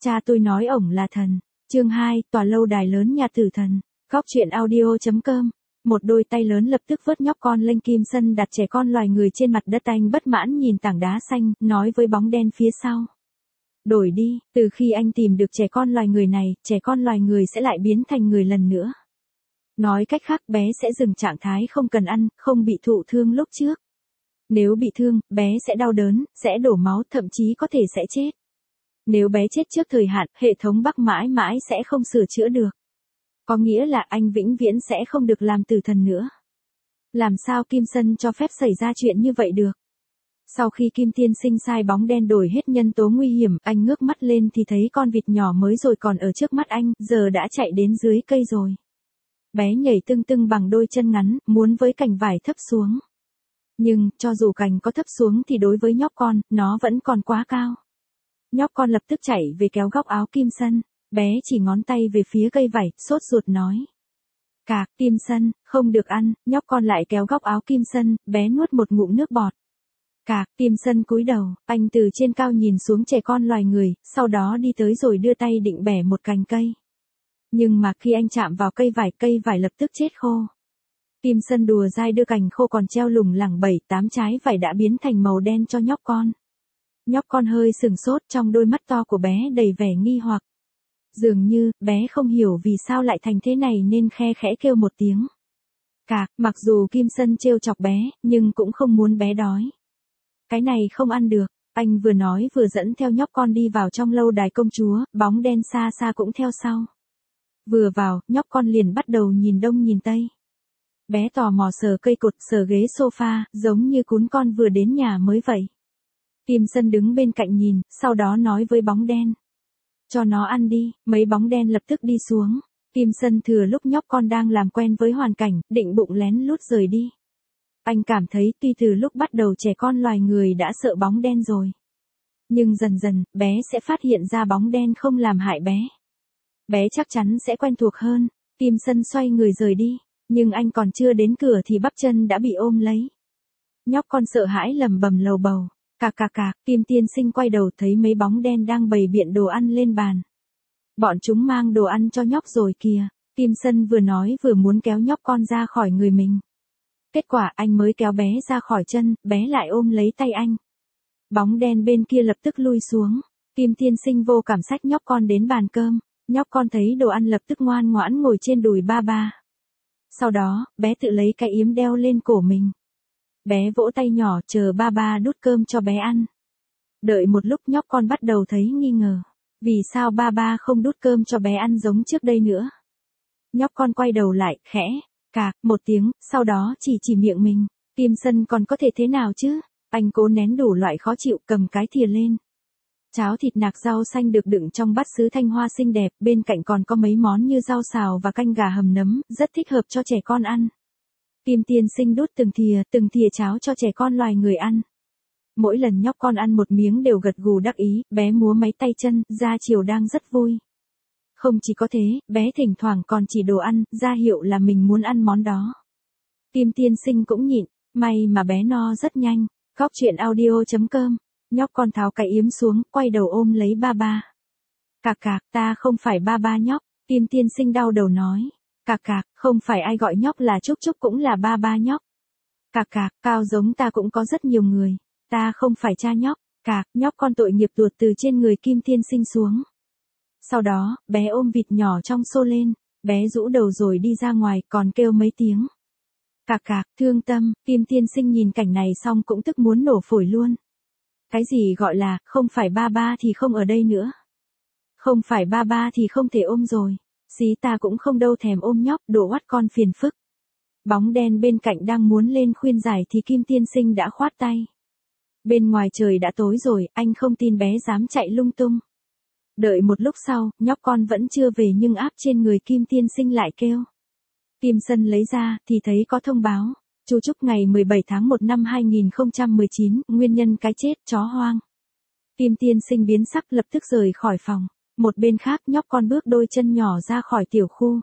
Cha tôi nói ổng là thần. Chương 2, tòa lâu đài lớn nhà tử thần. Góc truyện audio.com. Một đôi tay lớn lập tức vớt nhóc con lên. Kim Sân đặt trẻ con loài người trên mặt đất. Anh bất mãn nhìn tảng đá xanh, nói với bóng đen phía sau. Đổi đi, từ khi anh tìm được trẻ con loài người này, trẻ con loài người sẽ lại biến thành người lần nữa. Nói cách khác, bé sẽ dừng trạng thái không cần ăn, không bị thụ thương lúc trước. Nếu bị thương, bé sẽ đau đớn, sẽ đổ máu, thậm chí có thể sẽ chết. Nếu bé chết trước thời hạn, hệ thống Bắc mãi mãi sẽ không sửa chữa được. Có nghĩa là anh vĩnh viễn sẽ không được làm tử thần nữa. Làm sao Kim Sân cho phép xảy ra chuyện như vậy được? Sau khi Kim Tiên Sinh sai bóng đen đổi hết nhân tố nguy hiểm, anh ngước mắt lên thì thấy con vịt nhỏ mới rồi còn ở trước mắt anh, giờ đã chạy đến dưới cây rồi. Bé nhảy tưng tưng bằng đôi chân ngắn, muốn với cành vải thấp xuống. Nhưng, cho dù cành có thấp xuống thì đối với nhóc con, nó vẫn còn quá cao. Nhóc con lập tức chạy về kéo góc áo Kim Sân, bé chỉ ngón tay về phía cây vải, sốt ruột nói. Cạc, Kim Sân, không được ăn, nhóc con lại kéo góc áo Kim Sân, bé nuốt một ngụm nước bọt. Cạc, Kim Sân cúi đầu, anh từ trên cao nhìn xuống trẻ con loài người, sau đó đi tới rồi đưa tay định bẻ một cành cây. Nhưng mà khi anh chạm vào cây vải lập tức chết khô. Kim Sân đùa dai đưa cành khô còn treo lủng lẳng 7-8 trái vải đã biến thành màu đen cho nhóc con. Nhóc con hơi sừng sốt, trong đôi mắt to của bé đầy vẻ nghi hoặc. Dường như, bé không hiểu vì sao lại thành thế này nên khe khẽ kêu một tiếng. Cạc, mặc dù Kim Sân trêu chọc bé, nhưng cũng không muốn bé đói. Cái này không ăn được, anh vừa nói vừa dẫn theo nhóc con đi vào trong lâu đài công chúa, bóng đen xa xa cũng theo sau. Vừa vào, nhóc con liền bắt đầu nhìn đông nhìn tây. Bé tò mò sờ cây cột, sờ ghế sofa, giống như cún con vừa đến nhà mới vậy. Kim Sân đứng bên cạnh nhìn, sau đó nói với bóng đen. Cho nó ăn đi, mấy bóng đen lập tức đi xuống. Kim Sân thừa lúc nhóc con đang làm quen với hoàn cảnh, định bụng lén lút rời đi. Anh cảm thấy tuy từ lúc bắt đầu trẻ con loài người đã sợ bóng đen rồi. Nhưng dần dần, bé sẽ phát hiện ra bóng đen không làm hại bé. Bé chắc chắn sẽ quen thuộc hơn. Kim Sân xoay người rời đi, nhưng anh còn chưa đến cửa thì bắp chân đã bị ôm lấy. Nhóc con sợ hãi lầm bầm lầu bầu. Cạc cạc cạc, Kim Tiên Sinh quay đầu thấy mấy bóng đen đang bày biện đồ ăn lên bàn. Bọn chúng mang đồ ăn cho nhóc rồi kìa. Kim Sân vừa nói vừa muốn kéo nhóc con ra khỏi người mình. Kết quả anh mới kéo bé ra khỏi chân, bé lại ôm lấy tay anh. Bóng đen bên kia lập tức lui xuống. Kim Tiên Sinh vô cảm xách nhóc con đến bàn cơm. Nhóc con thấy đồ ăn lập tức ngoan ngoãn ngồi trên đùi ba ba. Sau đó, bé tự lấy cái yếm đeo lên cổ mình. Bé vỗ tay nhỏ chờ ba ba đút cơm cho bé ăn. Đợi một lúc nhóc con bắt đầu thấy nghi ngờ. Vì sao ba ba không đút cơm cho bé ăn giống trước đây nữa? Nhóc con quay đầu lại, khẽ, cạc, một tiếng, sau đó chỉ miệng mình. Kim Sân còn có thể thế nào chứ? Anh cố nén đủ loại khó chịu cầm cái thìa lên. Cháo thịt nạc rau xanh được đựng trong bát sứ thanh hoa xinh đẹp, bên cạnh còn có mấy món như rau xào và canh gà hầm nấm, rất thích hợp cho trẻ con ăn. Kim Tiên Sinh đút từng thìa cháo cho trẻ con loài người ăn. Mỗi lần nhóc con ăn một miếng đều gật gù đắc ý, bé múa mấy tay chân, ra chiều đang rất vui. Không chỉ có thế, bé thỉnh thoảng còn chỉ đồ ăn, ra hiệu là mình muốn ăn món đó. Kim Tiên Sinh cũng nhịn, may mà bé no rất nhanh. Góc truyện audio.com. Nhóc con tháo cái yếm xuống, quay đầu ôm lấy ba ba. Cạc cạc, ta không phải ba ba nhóc. Kim Tiên Sinh đau đầu nói. Cạc cạc, không phải ai gọi nhóc là Trúc Trúc cũng là ba ba nhóc. Cạc cạc, cao giống ta cũng có rất nhiều người. Ta không phải cha nhóc. Cạc, nhóc con tội nghiệp tuột từ trên người Kim Tiên Sinh xuống. Sau đó, bé ôm vịt nhỏ trong xô lên. Bé rũ đầu rồi đi ra ngoài còn kêu mấy tiếng. Cạc cạc, thương tâm, Kim Tiên Sinh nhìn cảnh này xong cũng tức muốn nổ phổi luôn. Cái gì gọi là, không phải ba ba thì không ở đây nữa. Không phải ba ba thì không thể ôm rồi. Xí ta cũng không đâu thèm ôm nhóc, đồ oắt con phiền phức. Bóng đen bên cạnh đang muốn lên khuyên giải thì Kim Tiên Sinh đã khoát tay. Bên ngoài trời đã tối rồi, anh không tin bé dám chạy lung tung. Đợi một lúc sau, nhóc con vẫn chưa về nhưng áp trên người Kim Tiên Sinh lại kêu. Kim Sân lấy ra, thì thấy có thông báo. Chú Trúc ngày 17 tháng 1 năm 2019, nguyên nhân cái chết, chó hoang. Kim Tiên Sinh biến sắc lập tức rời khỏi phòng. Một bên khác nhóc con bước đôi chân nhỏ ra khỏi tiểu khu.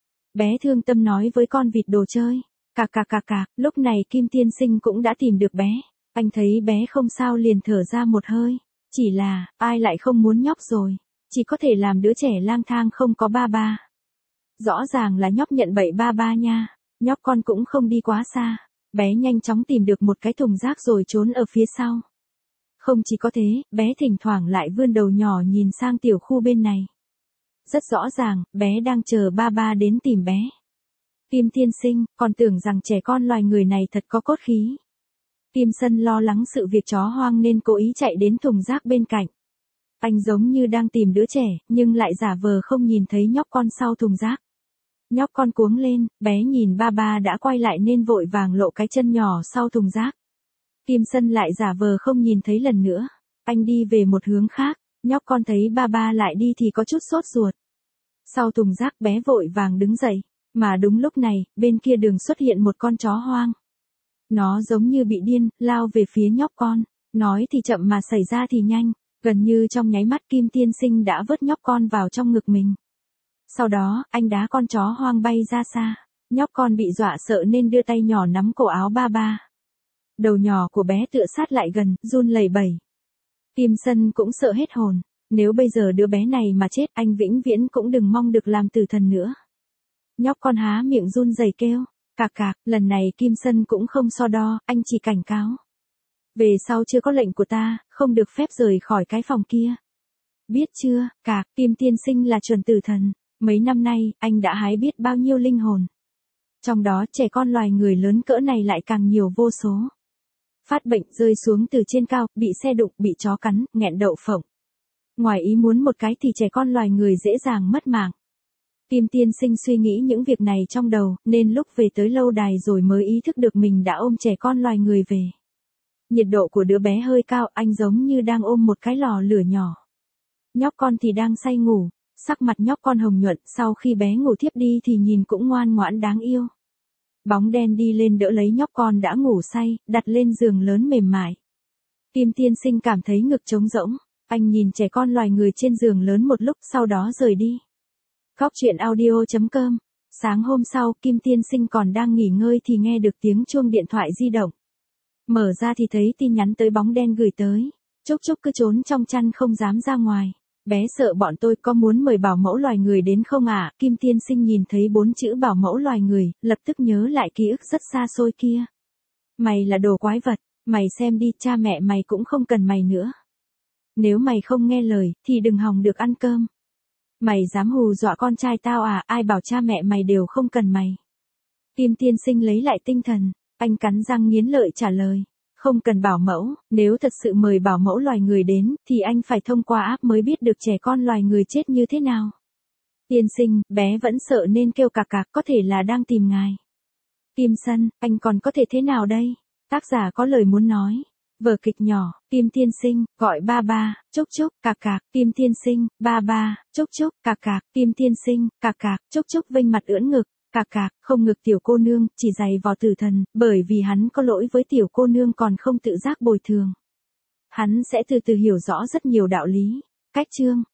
Bé thương tâm nói với con vịt đồ chơi. Cạc cạc cạc cạc, lúc này Kim Tiên Sinh cũng đã tìm được bé. Anh thấy bé không sao liền thở ra một hơi. Chỉ là, ai lại không muốn nhóc rồi. chỉ có thể làm đứa trẻ lang thang không có ba ba. Rõ ràng là nhóc nhận bậy ba ba nha, nhóc con cũng không đi quá xa. Bé nhanh chóng tìm được một cái thùng rác rồi trốn ở phía sau. Không chỉ có thế, bé thỉnh thoảng lại vươn đầu nhỏ nhìn sang tiểu khu bên này. Rất rõ ràng, bé đang chờ ba ba đến tìm bé. Kim tiên sinh, còn tưởng rằng trẻ con loài người này thật có cốt khí. Kim Sân lo lắng sự việc chó hoang nên cố ý chạy đến thùng rác bên cạnh. Anh giống như đang tìm đứa trẻ, nhưng lại giả vờ không nhìn thấy nhóc con sau thùng rác. Nhóc con cuống lên, bé nhìn ba ba đã quay lại nên vội vàng lộ cái chân nhỏ sau thùng rác. Kim Sân lại giả vờ không nhìn thấy lần nữa. Anh đi về một hướng khác, nhóc con thấy ba ba lại đi thì có chút sốt ruột. Sau thùng rác bé vội vàng đứng dậy, mà đúng lúc này, bên kia đường xuất hiện một con chó hoang. Nó giống như bị điên, lao về phía nhóc con. Nói thì chậm mà xảy ra thì nhanh, gần như trong nháy mắt Kim tiên sinh đã vớt nhóc con vào trong ngực mình. Sau đó, anh đá con chó hoang bay ra xa. Nhóc con bị dọa sợ nên đưa tay nhỏ nắm cổ áo ba ba. Đầu nhỏ của bé tựa sát lại gần, run lẩy bẩy. Kim Sân cũng sợ hết hồn. Nếu bây giờ đứa bé này mà chết, anh vĩnh viễn cũng đừng mong được làm tử thần nữa. Nhóc con há miệng run rẩy kêu. Cạc cạc, lần này Kim Sân cũng không so đo, anh chỉ cảnh cáo. Về sau chưa có lệnh của ta, không được phép rời khỏi cái phòng kia. Biết chưa, cạc, Kim tiên sinh là chuẩn tử thần. Mấy năm nay, anh đã hái biết bao nhiêu linh hồn. Trong đó trẻ con loài người lớn cỡ này lại càng nhiều vô số. Phát bệnh rơi xuống từ trên cao, bị xe đụng, bị chó cắn, nghẹn đậu phộng. Ngoài ý muốn một cái thì trẻ con loài người dễ dàng mất mạng. Kim tiên sinh suy nghĩ những việc này trong đầu, nên lúc về tới lâu đài rồi mới ý thức được mình đã ôm trẻ con loài người về. Nhiệt độ của đứa bé hơi cao, anh giống như đang ôm một cái lò lửa nhỏ. Nhóc con thì đang say ngủ, sắc mặt nhóc con hồng nhuận, sau khi bé ngủ thiếp đi thì nhìn cũng ngoan ngoãn đáng yêu. Bóng đen đi lên đỡ lấy nhóc con đã ngủ say, đặt lên giường lớn mềm mại. Kim tiên sinh cảm thấy ngực trống rỗng, anh nhìn trẻ con loài người trên giường lớn một lúc sau đó rời đi. Góc truyện audio.com. Sáng hôm sau, Kim tiên sinh còn đang nghỉ ngơi thì nghe được tiếng chuông điện thoại di động. Mở ra thì thấy tin nhắn tới bóng đen gửi tới. Trúc Trúc cứ trốn trong chăn không dám ra ngoài. Bé sợ bọn tôi có muốn mời bảo mẫu loài người đến không ạ? Kim tiên sinh nhìn thấy 4 chữ bảo mẫu loài người, lập tức nhớ lại ký ức rất xa xôi kia. Mày là đồ quái vật, mày xem đi, cha mẹ mày cũng không cần mày nữa. Nếu mày không nghe lời, thì đừng hòng được ăn cơm. Mày dám hù dọa con trai tao à, ai bảo cha mẹ mày đều không cần mày. Kim tiên sinh lấy lại tinh thần, anh cắn răng nghiến lợi trả lời. Không cần bảo mẫu, nếu thật sự mời bảo mẫu loài người đến, thì anh phải thông qua app mới biết được trẻ con loài người chết như thế nào. Tiên sinh, bé vẫn sợ nên kêu cạc cạc, có thể là đang tìm ngài. Kim Sân, anh còn có thể thế nào đây? Tác giả có lời muốn nói. Vở kịch nhỏ, Kim tiên sinh, gọi ba ba, Trúc Trúc, cạc cạc, Kim tiên sinh, ba ba, Trúc Trúc, cạc cạc, Kim tiên sinh, cạc cạc, Trúc Trúc vênh mặt ưỡn ngực. Cạc cạc, không ngực tiểu cô nương, chỉ giày vò tử thần, bởi vì hắn có lỗi với tiểu cô nương còn không tự giác bồi thường. Hắn sẽ từ từ hiểu rõ rất nhiều đạo lý. Cách chương